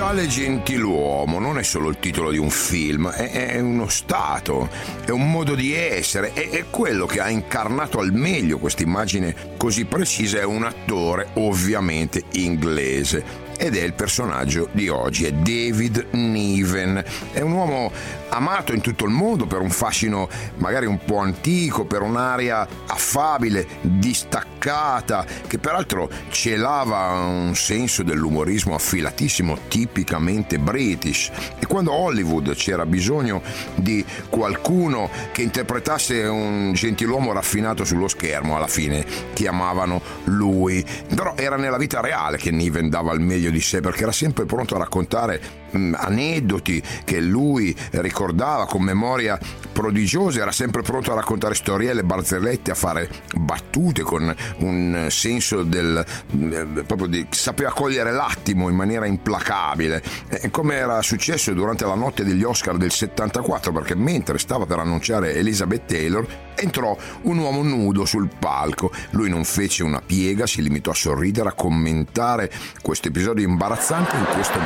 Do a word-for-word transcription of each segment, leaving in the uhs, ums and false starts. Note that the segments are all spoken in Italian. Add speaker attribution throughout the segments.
Speaker 1: Tale gentiluomo non è solo il titolo di un film, è, è uno stato, è un modo di essere, è, è quello che ha incarnato al meglio questa immagine così precisa. È un attore ovviamente inglese. Ed è il personaggio di oggi, è David Niven. È un uomo amato in tutto il mondo per un fascino magari un po' antico, per un'aria affabile, distaccata, che peraltro celava un senso dell'umorismo affilatissimo, tipicamente british. E quando Hollywood c'era bisogno di qualcuno che interpretasse un gentiluomo raffinato sullo schermo, alla fine chiamavano lui. Però era nella vita reale che Niven dava il meglio di sé, perché era sempre pronto a raccontare mh, aneddoti che lui ricordava con memoria prodigiosa, era sempre pronto a raccontare storielle, barzellette, a fare battute con un senso del eh, proprio di, sapeva cogliere l'attimo in maniera implacabile, eh, come era successo durante la notte degli Oscar del settantaquattro, perché mentre stava per annunciare Elizabeth Taylor entrò un uomo nudo sul palco. Lui non fece una piega, si limitò a sorridere, a commentare questo episodio imbarazzante in questo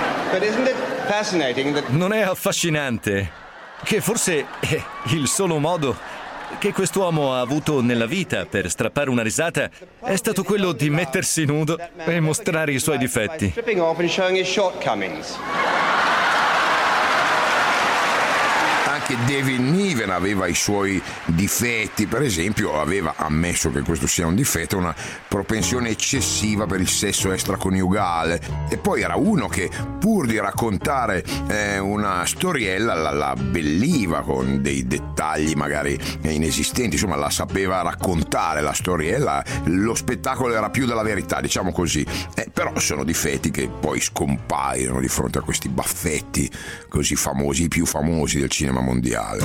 Speaker 1: modo.
Speaker 2: Non è affascinante che forse è il solo modo che quest'uomo ha avuto nella vita per strappare una risata è stato quello di mettersi nudo e mostrare i suoi difetti.
Speaker 1: Anche David Niven aveva i suoi difetti, per esempio aveva ammesso che questo sia un difetto, una propensione eccessiva per il sesso extraconiugale, e poi era uno che pur di raccontare eh, una storiella la, la abbelliva con dei dettagli magari inesistenti, insomma la sapeva raccontare la storiella, lo spettacolo era più della verità, diciamo così, eh, però sono difetti che poi scompaiono di fronte a questi baffetti così famosi, i più famosi del cinema mondiale.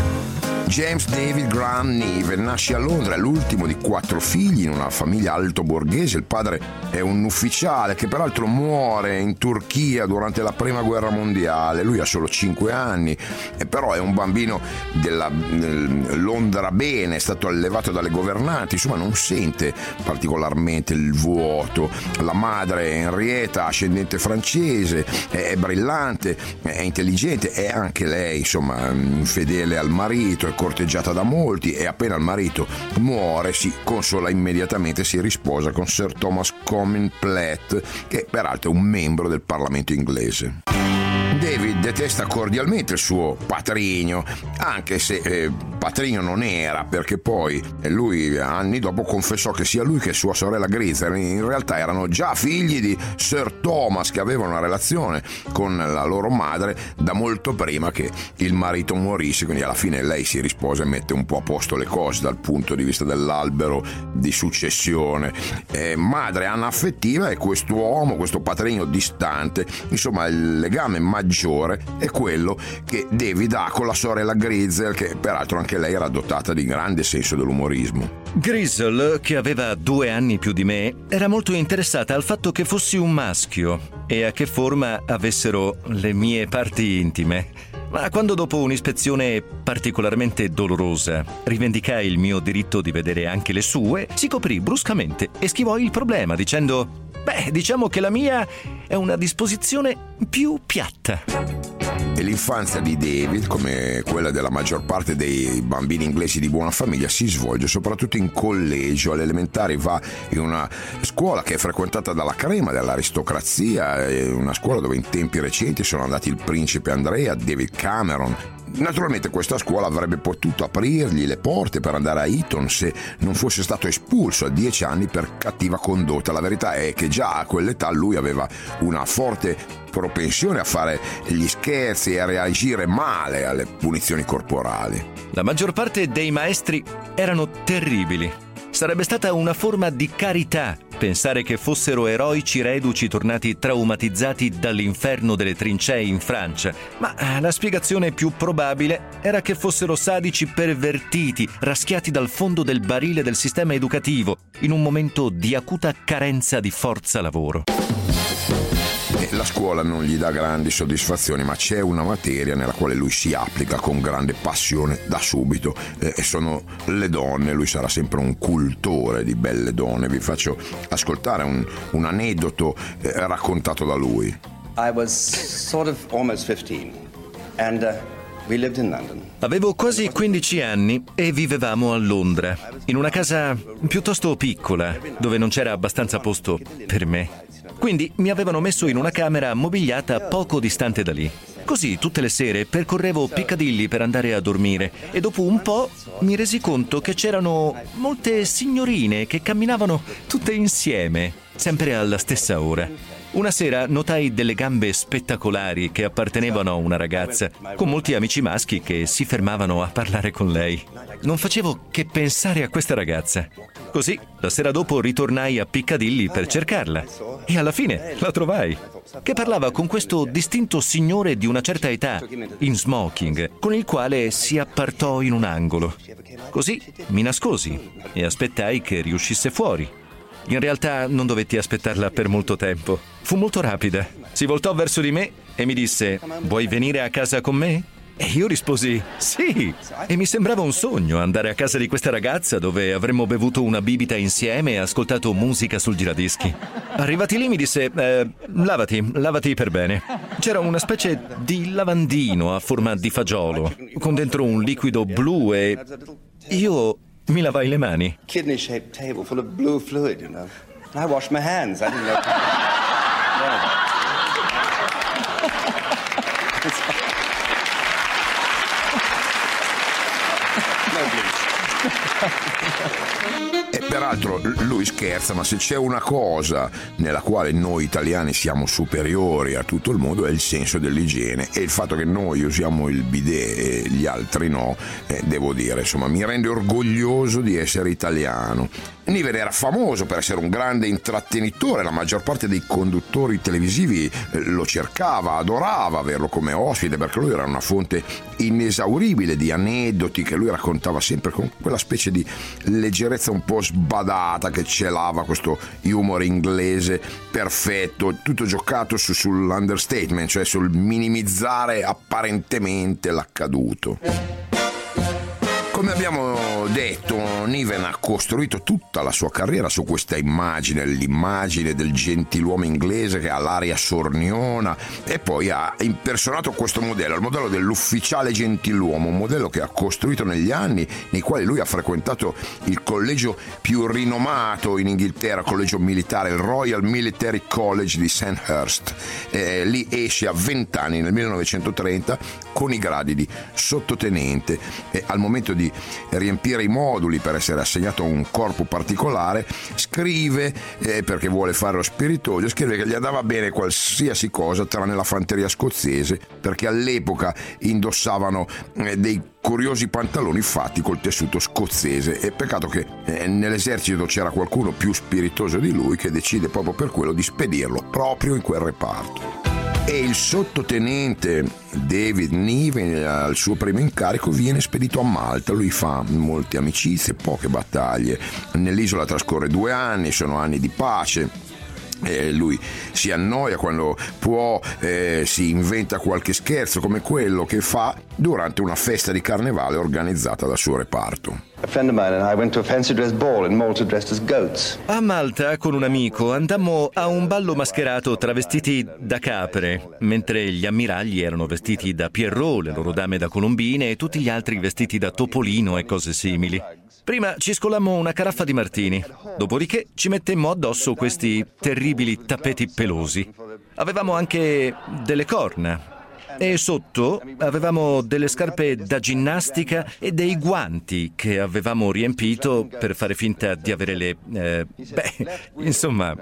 Speaker 1: James David Graham Niven nasce a Londra, è l'ultimo di quattro figli in una famiglia alto borghese. Il padre è un ufficiale che peraltro muore in Turchia durante la prima guerra mondiale. Lui ha solo cinque anni, e però è un bambino della eh, Londra bene, è stato allevato dalle governanti, insomma non sente particolarmente il vuoto. La madre è Henrietta, ascendente francese, è, è brillante, è intelligente, è anche lei insomma infedele al marito, è corteggiata da molti, e appena il marito muore si consola immediatamente, si risposa con Sir Thomas Comyn Platt, che peraltro è un membro del Parlamento inglese. David detesta cordialmente il suo patrigno, anche se eh, patrigno non era, perché poi lui anni dopo confessò che sia lui che sua sorella Grisel in realtà erano già figli di Sir Thomas, che aveva una relazione con la loro madre da molto prima che il marito morisse, quindi alla fine lei si risposa e mette un po' a posto le cose dal punto di vista dell'albero di successione. Eh, madre anaffettiva e quest'uomo, questo patrigno distante, insomma il legame maggiore è quello che David ha con la sorella Grisel, che peraltro anche lei era dotata di grande senso dell'umorismo.
Speaker 2: Grisel, che aveva due anni più di me, era molto interessata al fatto che fossi un maschio e a che forma avessero le mie parti intime. Ma quando dopo un'ispezione particolarmente dolorosa rivendicai il mio diritto di vedere anche le sue, si coprì bruscamente e schivò il problema dicendo: beh, diciamo che la mia è una disposizione più piatta.
Speaker 1: E l'infanzia di David, come quella della maggior parte dei bambini inglesi di buona famiglia, si svolge soprattutto in collegio. Alle elementari va in una scuola che è frequentata dalla crema dell'aristocrazia, una scuola dove in tempi recenti sono andati il principe Andrea, David Cameron. Naturalmente questa scuola avrebbe potuto aprirgli le porte per andare a Eton se non fosse stato espulso a dieci anni per cattiva condotta. La verità è che già a quell'età lui aveva una forte propensione a fare gli scherzi e a reagire male alle punizioni corporali.
Speaker 2: La maggior parte dei maestri erano terribili. Sarebbe stata una forma di carità pensare che fossero eroici reduci tornati traumatizzati dall'inferno delle trincee in Francia, ma la spiegazione più probabile era che fossero sadici pervertiti, raschiati dal fondo del barile del sistema educativo, in un momento di acuta carenza di forza lavoro.
Speaker 1: La scuola non gli dà grandi soddisfazioni, ma c'è una materia nella quale lui si applica con grande passione da subito, eh, e sono le donne. Lui sarà sempre un cultore di belle donne. Vi faccio ascoltare un, un aneddoto eh, raccontato da lui.
Speaker 3: I was sort of almost fifteen and uh, we lived in London.
Speaker 2: Avevo quasi quindici anni e vivevamo a Londra, in una casa piuttosto piccola, dove non c'era abbastanza posto per me. Quindi mi avevano messo in una camera mobiliata poco distante da lì. Così tutte le sere percorrevo Piccadilly per andare a dormire e dopo un po' mi resi conto che c'erano molte signorine che camminavano tutte insieme, sempre alla stessa ora. Una sera notai delle gambe spettacolari che appartenevano a una ragazza, con molti amici maschi che si fermavano a parlare con lei. Non facevo che pensare a questa ragazza. Così, la sera dopo ritornai a Piccadilly per cercarla. E alla fine la trovai, che parlava con questo distinto signore di una certa età, in smoking, con il quale si appartò in un angolo. Così mi nascosi e aspettai che riuscisse fuori. In realtà non dovetti aspettarla per molto tempo. Fu molto rapida. Si voltò verso di me e mi disse: «Vuoi venire a casa con me?» E io risposi «Sì!» E mi sembrava un sogno andare a casa di questa ragazza dove avremmo bevuto una bibita insieme e ascoltato musica sul giradischi. Arrivati lì mi disse eh, «Lavati, lavati per bene». C'era una specie di lavandino a forma di fagiolo, con dentro un liquido blu e io mi lavai le mani.
Speaker 3: Kidney-shaped table full of blue fluid, you know. I washed my hands. I didn't know.
Speaker 1: E peraltro lui scherza, ma se c'è una cosa nella quale noi italiani siamo superiori a tutto il mondo è il senso dell'igiene, e il fatto che noi usiamo il bidet e gli altri no, eh, devo dire, insomma, mi rende orgoglioso di essere italiano. Niven era famoso per essere un grande intrattenitore, la maggior parte dei conduttori televisivi lo cercava, adorava averlo come ospite, perché lui era una fonte inesauribile di aneddoti che lui raccontava sempre con quella specie di leggerezza un po' sbadata che celava questo humor inglese perfetto, tutto giocato su, sull'understatement, cioè sul minimizzare apparentemente l'accaduto. Come abbiamo detto, Niven ha costruito tutta la sua carriera su questa immagine, l'immagine del gentiluomo inglese che ha l'aria sorniona, e poi ha impersonato questo modello, il modello dell'ufficiale gentiluomo, un modello che ha costruito negli anni nei quali lui ha frequentato il collegio più rinomato in Inghilterra, collegio militare, il Royal Military College di Sandhurst. Eh, lì esce a venti anni, nel millenovecentotrenta, con i gradi di sottotenente, e al momento di riempire i moduli per essere assegnato a un corpo particolare scrive, eh, perché vuole fare lo spiritoso, scrive che gli andava bene qualsiasi cosa tranne la fanteria scozzese, perché all'epoca indossavano eh, dei curiosi pantaloni fatti col tessuto scozzese, e peccato che eh, nell'esercito c'era qualcuno più spiritoso di lui che decide proprio per quello di spedirlo proprio in quel reparto. E il sottotenente David Niven al suo primo incarico viene spedito a Malta. Lui fa molte amicizie, poche battaglie. Nell'isola trascorre due anni, sono anni di pace. E lui si annoia quando può, eh, si inventa qualche scherzo come quello che fa durante una festa di carnevale organizzata dal suo reparto.
Speaker 3: A friend of mine and I went to a fancy dress ball in Malta dressed as goats.
Speaker 2: A Malta con un amico andammo a un ballo mascherato travestiti da capre, mentre gli ammiragli erano vestiti da Pierrot, le loro dame da colombine e tutti gli altri vestiti da topolino e cose simili. Prima ci scolammo una caraffa di martini, dopodiché ci mettemmo addosso questi terribili tappeti pelosi. Avevamo anche delle corna e sotto avevamo delle scarpe da ginnastica e dei guanti che avevamo riempito per fare finta di avere le... Eh, beh, insomma,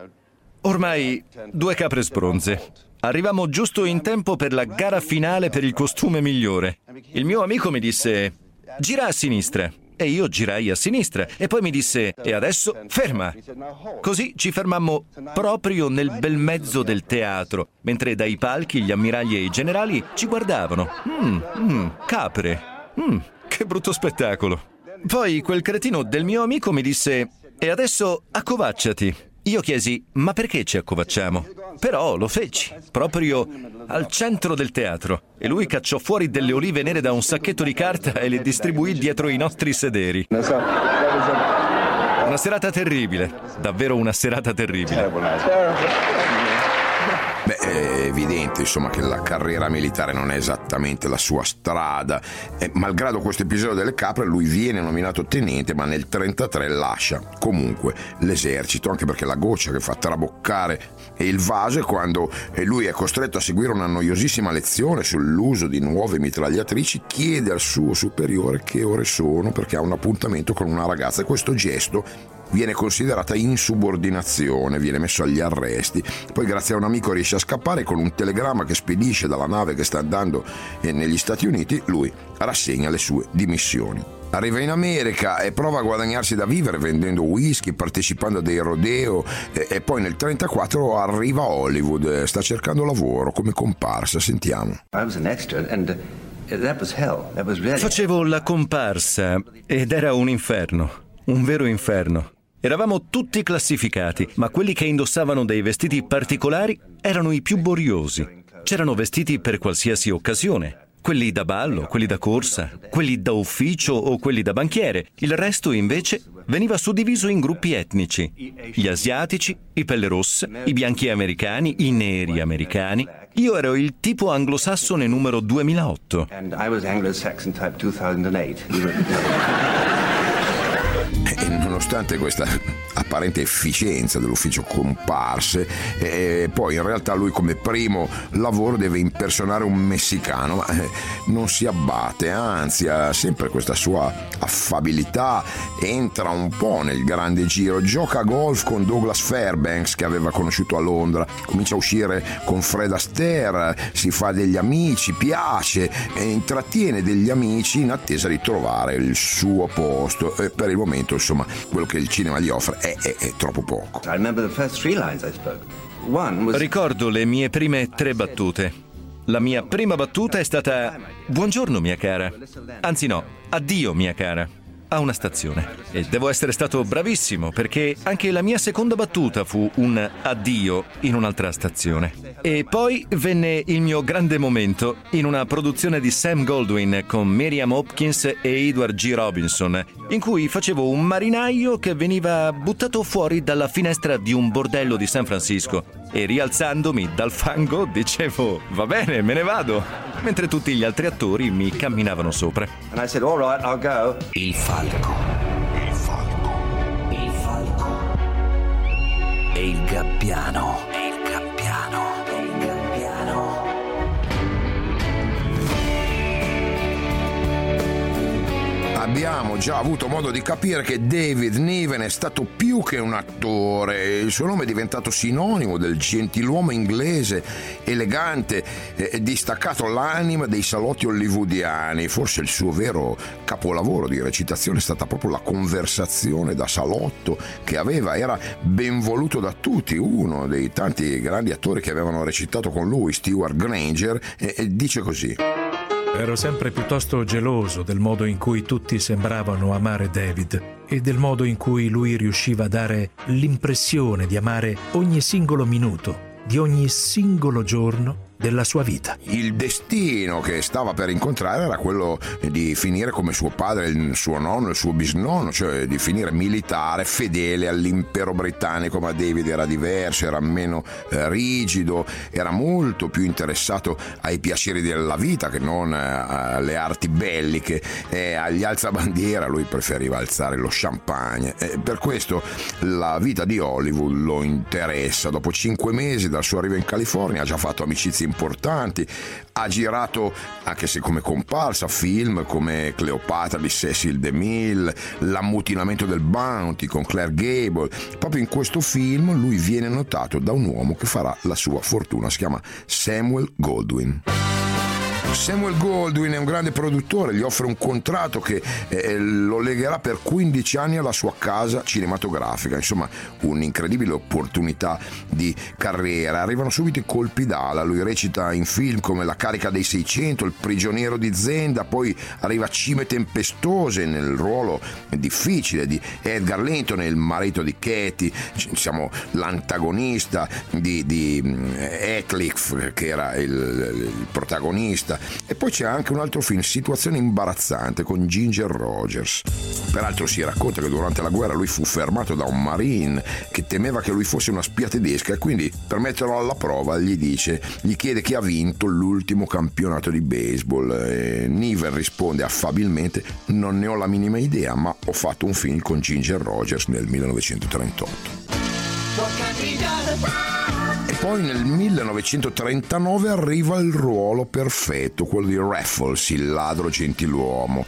Speaker 2: ormai due capre sbronze. Arrivammo giusto in tempo per la gara finale per il costume migliore. Il mio amico mi disse: «Gira a sinistra». E io girai a sinistra e poi mi disse: «E adesso ferma». Così ci fermammo proprio nel bel mezzo del teatro, mentre dai palchi gli ammiragli e i generali ci guardavano. Mmm, mm, capre. Mmm, che brutto spettacolo. Poi quel cretino del mio amico mi disse: «E adesso accovacciati». Io chiesi: «Ma perché ci accovacciamo?» Però lo feci, proprio al centro del teatro, e lui cacciò fuori delle olive nere da un sacchetto di carta e le distribuì dietro i nostri sederi. Una serata terribile, davvero una serata terribile.
Speaker 1: Beh, È evidente insomma che la carriera militare non è esattamente la sua strada. E, malgrado questo episodio delle capre, lui viene nominato tenente, ma nel trentatré lascia comunque l'esercito, anche perché la goccia che fa traboccare il vaso è quando lui è costretto a seguire una noiosissima lezione sull'uso di nuove mitragliatrici. Chiede al suo superiore che ore sono perché ha un appuntamento con una ragazza, e questo gesto viene considerata insubordinazione, viene messo agli arresti. Poi grazie a un amico riesce a scappare, con un telegramma che spedisce dalla nave che sta andando negli Stati Uniti lui rassegna le sue dimissioni. Arriva in America e prova a guadagnarsi da vivere vendendo whisky, partecipando a dei rodeo, e, e poi nel trentaquattro arriva a Hollywood, sta cercando lavoro come comparsa. Sentiamo.
Speaker 3: I was an extra and that was hell. That was really...
Speaker 2: Facevo la comparsa ed era un inferno, un vero inferno. Eravamo tutti classificati, ma quelli che indossavano dei vestiti particolari erano i più boriosi. C'erano vestiti per qualsiasi occasione. Quelli da ballo, quelli da corsa, quelli da ufficio o quelli da banchiere. Il resto, invece, veniva suddiviso in gruppi etnici. Gli asiatici, i pelle rosse, i bianchi americani, i neri americani. Io ero il tipo anglosassone numero duemilaotto.
Speaker 3: And I was Anglo-Saxon type two thousand eight.
Speaker 1: E nonostante questa apparente efficienza dell'ufficio comparse, e poi in realtà lui come primo lavoro deve impersonare un messicano, ma non si abbatte, anzi ha sempre questa sua affabilità, entra un po' nel grande giro, gioca a golf con Douglas Fairbanks che aveva conosciuto a Londra, comincia a uscire con Fred Astaire, si fa degli amici, piace e intrattiene degli amici in attesa di trovare il suo posto, e per il momento insomma quello che il cinema gli offre è, è, è troppo poco.
Speaker 3: I remember the first three lines I spoke. One was...
Speaker 2: Ricordo le mie prime tre battute. La mia prima battuta è stata: buongiorno mia cara. Anzi no, addio mia cara. A una stazione. E devo essere stato bravissimo, perché anche la mia seconda battuta fu un addio in un'altra stazione. E poi venne il mio grande momento in una produzione di Sam Goldwyn con Miriam Hopkins e Edward G. Robinson, in cui facevo un marinaio che veniva buttato fuori dalla finestra di un bordello di San Francisco, e rialzandomi dal fango dicevo: va bene, me ne vado, mentre tutti gli altri attori mi camminavano sopra.
Speaker 3: And I said, all right, I'll go.
Speaker 4: Il falco. Il falco. Il falco. E il gabbiano. E il gabbiano. E il gabbiano.
Speaker 1: Abbiamo già avuto modo di capire che David Niven è stato più che un attore. Il suo nome è diventato sinonimo del gentiluomo inglese, elegante e distaccato l'anima dei salotti hollywoodiani. Forse il suo vero capolavoro di recitazione è stata proprio la conversazione da salotto che aveva, era ben voluto da tutti. Uno dei tanti grandi attori che avevano recitato con lui, Stewart Granger, e, e dice così:
Speaker 5: ero sempre piuttosto geloso del modo in cui tutti sembravano amare David e del modo in cui lui riusciva a dare l'impressione di amare ogni singolo minuto di ogni singolo giorno della sua vita.
Speaker 1: Il destino che stava per incontrare era quello di finire come suo padre, il suo nonno, il suo bisnonno, cioè di finire militare, fedele all'impero britannico. Ma David era diverso, era meno eh, rigido, era molto più interessato ai piaceri della vita che non eh, alle arti belliche, e agli alzabandiera lui preferiva alzare lo champagne, e per questo la vita di Hollywood lo interessa. Dopo cinque mesi dal suo arrivo in California ha già fatto amicizie importanti, ha girato, anche se come comparsa, film come Cleopatra di Cecil DeMille, L'ammutinamento del Bounty con Claire Gable. Proprio in questo film lui viene notato da un uomo che farà la sua fortuna, si chiama Samuel Goldwyn. Samuel Goldwyn è un grande produttore, gli offre un contratto che eh, lo legherà per quindici anni alla sua casa cinematografica. Insomma, un'incredibile opportunità di carriera. Arrivano subito i colpi d'ala, lui recita in film come La carica dei seicento, Il prigioniero di Zenda, poi arriva Cime tempestose nel ruolo difficile di Edgar Linton, il marito di Katie, diciamo l'antagonista di, di Heathcliff, che era il, il protagonista. E poi c'è anche un altro film, Situazione imbarazzante, con Ginger Rogers. Peraltro si racconta che durante la guerra lui fu fermato da un marine che temeva che lui fosse una spia tedesca, e quindi per metterlo alla prova gli dice, gli chiede chi ha vinto l'ultimo campionato di baseball. E Niven risponde affabilmente: non ne ho la minima idea, ma ho fatto un film con Ginger Rogers nel millenovecentotrentotto. E poi nel millenovecentotrentanove arriva il ruolo perfetto, quello di Raffles, il ladro gentiluomo.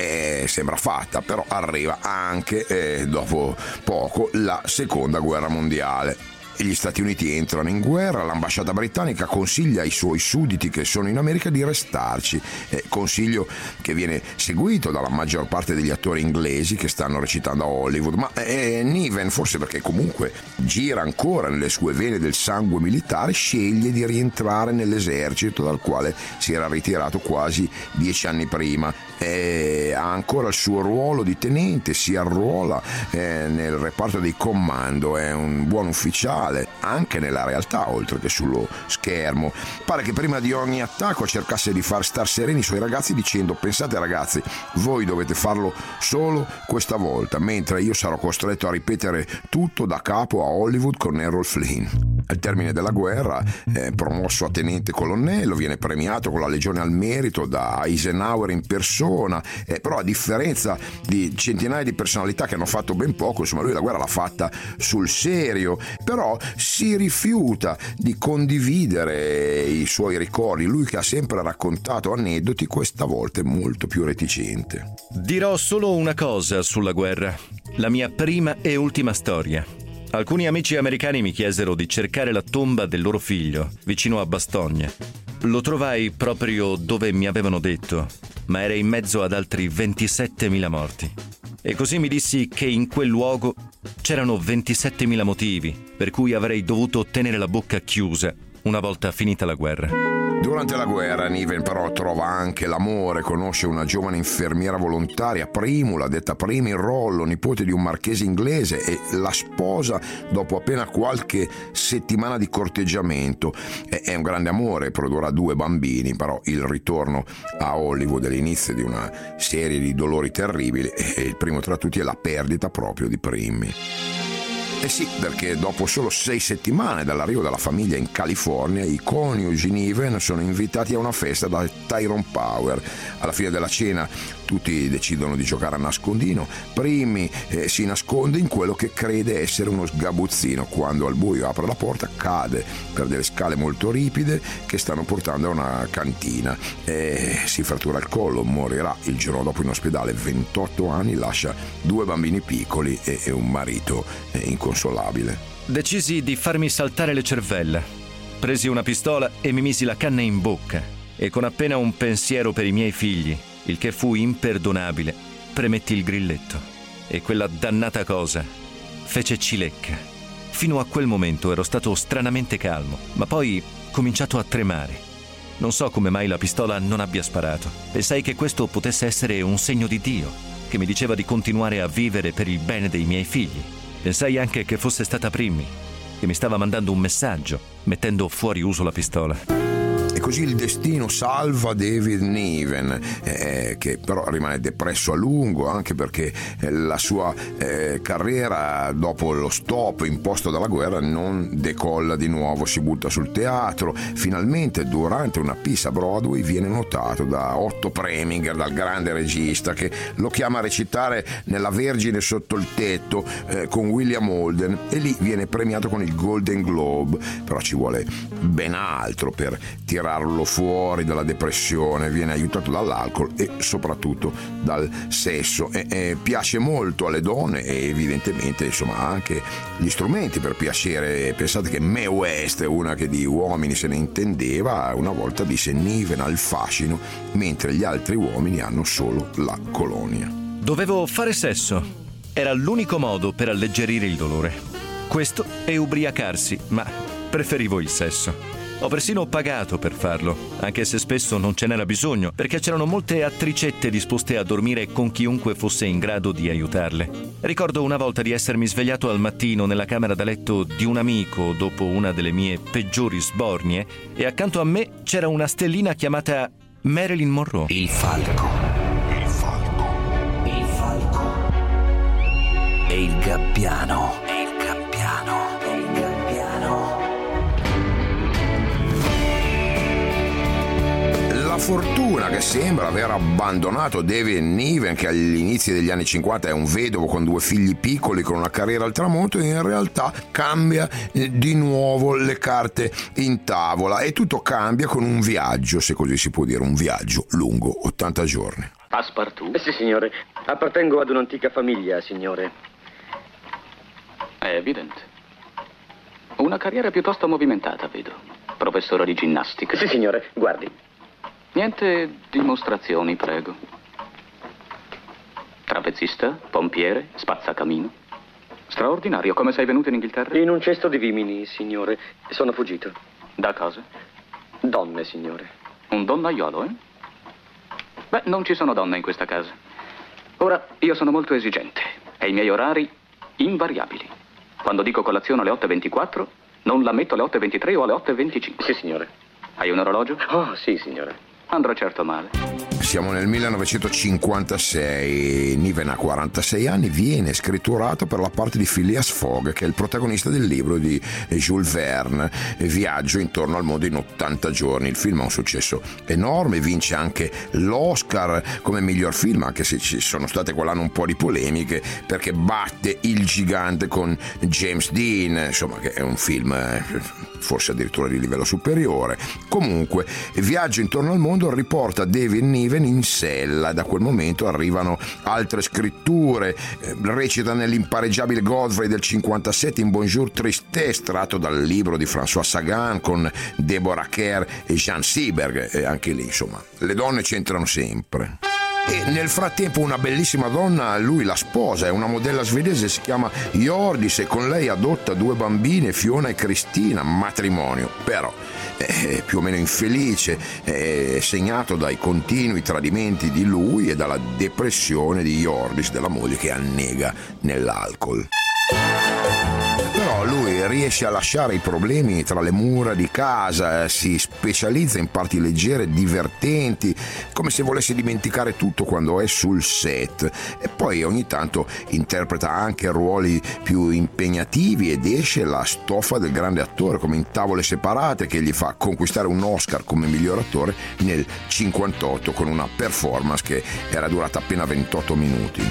Speaker 1: E sembra fatta, però arriva anche eh, dopo poco la seconda guerra mondiale. Gli Stati Uniti entrano in guerra, l'ambasciata britannica consiglia ai suoi sudditi che sono in America di restarci, eh, consiglio che viene seguito dalla maggior parte degli attori inglesi che stanno recitando a Hollywood, ma eh, Niven, forse perché comunque gira ancora nelle sue vene del sangue militare, sceglie di rientrare nell'esercito dal quale si era ritirato quasi dieci anni prima. Eh, ha ancora il suo ruolo di tenente, si arruola eh, nel reparto dei commando, è un buon ufficiale anche nella realtà oltre che sullo schermo. Pare che prima di ogni attacco cercasse di far star sereni i suoi ragazzi dicendo: pensate ragazzi, voi dovete farlo solo questa volta, mentre io sarò costretto a ripetere tutto da capo a Hollywood con Errol Flynn. Al termine della guerra, eh, promosso a tenente colonnello, viene premiato con la Legione al Merito da Eisenhower in persona, eh, però a differenza di centinaia di personalità che hanno fatto ben poco, insomma lui la guerra l'ha fatta sul serio, però si rifiuta di condividere i suoi ricordi, lui che ha sempre raccontato aneddoti, questa volta è molto più reticente.
Speaker 2: Dirò solo una cosa sulla guerra, la mia prima e ultima storia. Alcuni amici americani mi chiesero di cercare la tomba del loro figlio, vicino a Bastogne. Lo trovai proprio dove mi avevano detto, ma era in mezzo ad altri ventisettemila morti. E così mi dissi che in quel luogo c'erano ventisettemila motivi per cui avrei dovuto tenere la bocca chiusa una volta finita la guerra.
Speaker 1: Durante la guerra Niven però trova anche l'amore, conosce una giovane infermiera volontaria, Primula, detta Prima in Rollo, nipote di un marchese inglese, e la sposa dopo appena qualche settimana di corteggiamento. È un grande amore, produrrà due bambini, però il ritorno a Hollywood è l'inizio di una serie di dolori terribili, e il primo tra tutti è la perdita proprio di Primi. Eh sì, perché dopo solo sei settimane dall'arrivo della famiglia in California, i coniugi Niven sono invitati a una festa da Tyrone Power. Alla fine della cena tutti decidono di giocare a nascondino. Primi eh, si nasconde in quello che crede essere uno sgabuzzino. Quando al buio apre la porta, cade per delle scale molto ripide che stanno portando a una cantina. Eh, si frattura il collo, morirà il giorno dopo in ospedale. ventotto anni, lascia due bambini piccoli e, e un marito eh, inconsolabile.
Speaker 2: Decisi di farmi saltare le cervella. Presi una pistola e mi misi la canna in bocca, e con appena un pensiero per i miei figli, il che fu imperdonabile, premetti il grilletto, e quella dannata cosa fece cilecca. Fino a quel momento ero stato stranamente calmo, ma poi cominciato a tremare. Non so come mai la pistola non abbia sparato. Pensai che questo potesse essere un segno di Dio, che mi diceva di continuare a vivere per il bene dei miei figli. Pensai anche che fosse stata Primi, che mi stava mandando un messaggio, mettendo fuori uso la pistola.
Speaker 1: E così il destino salva David Niven, eh, che però rimane depresso a lungo, anche perché eh, la sua eh, carriera dopo lo stop imposto dalla guerra non decolla di nuovo, si butta sul teatro. Finalmente durante una pista a Broadway viene notato da Otto Preminger, dal grande regista, che lo chiama a recitare nella Vergine sotto il tetto eh, con William Holden, e lì viene premiato con il Golden Globe. Però ci vuole ben altro per tirarlo fuori dalla depressione, viene aiutato dall'alcol e soprattutto dal sesso, e, e piace molto alle donne, e evidentemente insomma ha anche gli strumenti per piacere. Pensate che Mae West, una che di uomini se ne intendeva, una volta disse: Niven ha il fascino mentre gli altri uomini hanno solo la colonia.
Speaker 2: Dovevo fare sesso, era l'unico modo per alleggerire il dolore. Questo e ubriacarsi, ma preferivo il sesso. Ho persino pagato per farlo, anche se spesso non ce n'era bisogno, perché c'erano molte attricette disposte a dormire con chiunque fosse in grado di aiutarle. Ricordo una volta di essermi svegliato al mattino nella camera da letto di un amico dopo una delle mie peggiori sbornie, e accanto a me c'era una stellina chiamata Marilyn Monroe.
Speaker 4: Il falco. Il falco. Il falco. E il gabbiano. E il gabbiano. E il gabbiano.
Speaker 1: La fortuna che sembra aver abbandonato David Niven, che agli inizi degli anni cinquanta è un vedovo con due figli piccoli con una carriera al tramonto, in realtà cambia di nuovo le carte in tavola e tutto cambia con un viaggio, se così si può dire, un viaggio lungo ottanta giorni.
Speaker 6: Passepartout? Sì, signore. Appartengo ad un'antica famiglia, signore.
Speaker 7: È evidente. Una carriera piuttosto movimentata, vedo. Professore di ginnastica.
Speaker 6: Sì, signore. Guardi.
Speaker 7: Niente dimostrazioni, prego. Trapezista, pompiere, spazzacamino. Straordinario. Come sei venuto in Inghilterra?
Speaker 6: In un cesto di vimini, signore. Sono fuggito.
Speaker 7: Da cosa?
Speaker 6: Donne, signore.
Speaker 7: Un donnaiolo, eh? Beh, non ci sono donne in questa casa. Ora, io sono molto esigente e i miei orari invariabili. Quando dico colazione alle otto e ventiquattro, non la metto alle otto e ventitré o alle otto e venticinque.
Speaker 6: Sì, signore.
Speaker 7: Hai un orologio?
Speaker 6: Oh, sì, signore.
Speaker 7: Andrò certo male.
Speaker 1: Siamo nel millenovecentocinquantasei, Niven ha quarantasei anni, viene scritturato per la parte di Phileas Fogg, che è il protagonista del libro di Jules Verne, Viaggio intorno al mondo in ottanta giorni. Il film ha un successo enorme, vince anche l'Oscar come miglior film, anche se ci sono state quell'anno un po' di polemiche, perché batte Il Gigante con James Dean, insomma, che è un film forse addirittura di livello superiore. Comunque, Viaggio intorno al mondo riporta David Niven in sella. Da quel momento arrivano altre scritture. Eh, recita nell'impareggiabile Godfrey del cinquantasette, in Bonjour Tristesse, tratto dal libro di François Sagan con Deborah Kerr e Jean Seberg, e anche lì insomma le donne c'entrano sempre. E nel frattempo una bellissima donna, lui la sposa, è una modella svedese, si chiama Hjordis, e con lei adotta due bambine, Fiona e Cristina, matrimonio però eh, più o meno infelice, eh, segnato dai continui tradimenti di lui e dalla depressione di Hjordis, della moglie, che annega nell'alcol. Però lui riesce a lasciare i problemi tra le mura di casa, si specializza in parti leggere, divertenti, come se volesse dimenticare tutto quando è sul set, e poi ogni tanto interpreta anche ruoli più impegnativi ed esce la stoffa del grande attore, come in Tavole separate, che gli fa conquistare un Oscar come miglior attore nel cinquantotto con una performance che era durata appena ventotto minuti.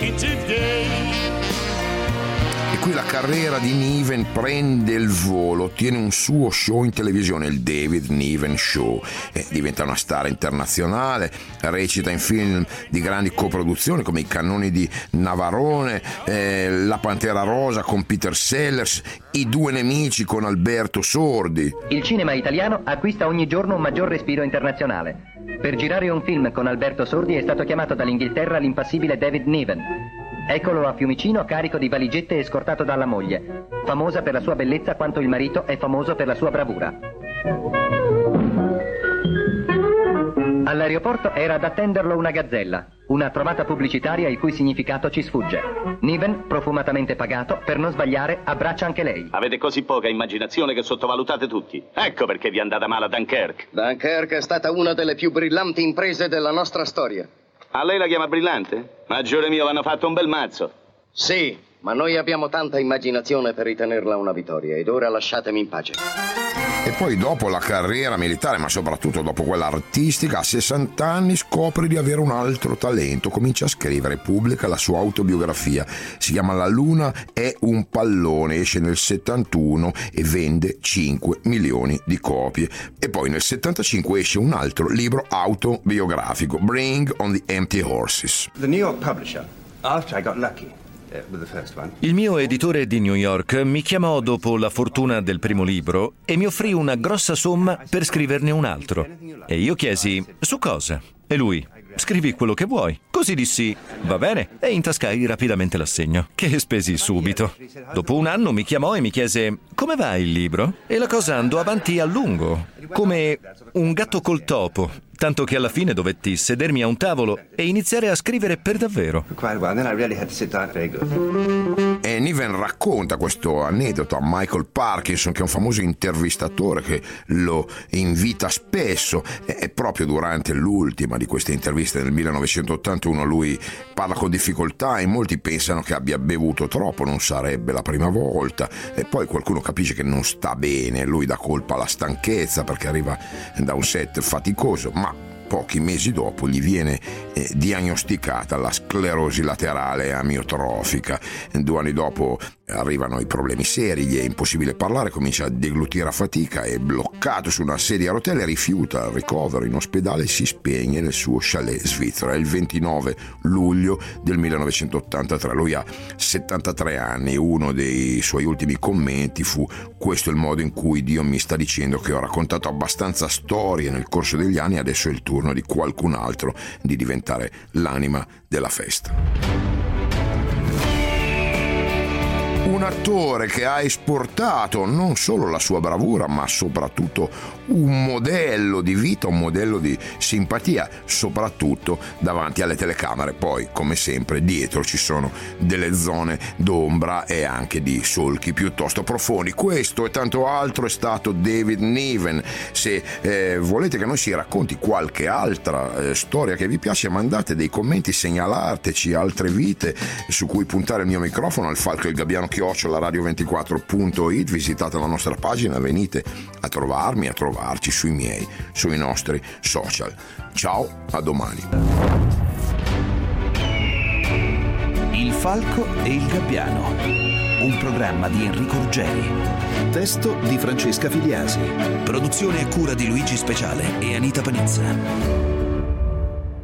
Speaker 1: E qui la carriera di Niven prende il volo, ottiene un suo show in televisione, il David Niven Show, e diventa una star internazionale, recita in film di grandi coproduzioni come I Cannoni di Navarone, eh, La Pantera Rosa con Peter Sellers, I Due Nemici con Alberto Sordi.
Speaker 8: Il cinema italiano acquista ogni giorno un maggior respiro internazionale. Per girare un film con Alberto Sordi è stato chiamato dall'Inghilterra l'impassibile David Niven. Eccolo a Fiumicino carico di valigette e scortato dalla moglie, famosa per la sua bellezza quanto il marito è famoso per la sua bravura. All'aeroporto era ad attenderlo una gazzella, una trovata pubblicitaria il cui significato ci sfugge. Niven, profumatamente pagato, per non sbagliare, abbraccia anche lei.
Speaker 9: Avete così poca immaginazione che sottovalutate tutti. Ecco perché vi è andata male a Dunkirk.
Speaker 10: Dunkirk è stata una delle più brillanti imprese della nostra storia.
Speaker 9: A lei la chiama brillante? Maggiore mio, vanno fatto un bel mazzo.
Speaker 10: Sì, ma noi abbiamo tanta immaginazione per ritenerla una vittoria, ed ora lasciatemi in pace.
Speaker 1: E poi dopo la carriera militare, ma soprattutto dopo quella artistica, a sessanta anni scopre di avere un altro talento, comincia a scrivere, pubblica la sua autobiografia, si chiama La luna è un pallone, esce nel settantuno e vende cinque milioni di copie. E poi nel settantacinque esce un altro libro autobiografico, Bring on the Empty Horses.
Speaker 3: The New York publisher, after I got lucky.
Speaker 2: Il mio editore di New York mi chiamò dopo la fortuna del primo libro e mi offrì una grossa somma per scriverne un altro. E io chiesi: su cosa? E lui: scrivi quello che vuoi. Così dissi: va bene, e intascai rapidamente l'assegno, che spesi subito. Dopo un anno mi chiamò e mi chiese: come va il libro? E la cosa andò avanti a lungo, come un gatto col topo, tanto che alla fine dovetti sedermi a un tavolo e iniziare a scrivere per davvero.
Speaker 1: E E Niven racconta questo aneddoto a Michael Parkinson, che è un famoso intervistatore che lo invita spesso, e proprio durante l'ultima di queste interviste nel millenovecentottantuno lui parla con difficoltà e molti pensano che abbia bevuto troppo, non sarebbe la prima volta, e poi qualcuno capisce che non sta bene, lui dà colpa alla stanchezza perché arriva da un set faticoso, ma pochi mesi dopo gli viene eh, diagnosticata la sclerosi laterale amiotrofica. Due anni dopo arrivano i problemi seri, gli è impossibile parlare, comincia a deglutire a fatica, è bloccato su una sedia a rotelle, rifiuta il ricovero in ospedale e si spegne nel suo chalet svizzero. È il ventinove luglio del millenovecentottantatré, lui ha settantatré anni. Uno dei suoi ultimi commenti fu: questo è il modo in cui Dio mi sta dicendo che ho raccontato abbastanza storie nel corso degli anni, adesso è il turno di qualcun altro di diventare l'anima della festa. Un attore che ha esportato non solo la sua bravura, ma soprattutto un modello di vita, un modello di simpatia, soprattutto davanti alle telecamere. Poi, come sempre, dietro ci sono delle zone d'ombra e anche di solchi piuttosto profondi. Questo e tanto altro è stato David Niven. Se eh, volete che noi si racconti qualche altra eh, storia che vi piace, mandate dei commenti, segnalateci altre vite su cui puntare il mio microfono al Falco e il Gabbiano chiocciola radio ventiquattro punto it. Visitate la nostra pagina, venite a trovarmi, a trovarci sui miei, sui nostri social. Ciao, a domani.
Speaker 4: Il Falco e il Gabbiano, un programma di Enrico Ruggeri. Testo di Francesca Filiasi. Produzione a cura di Luigi Speciale e Anita Panizza.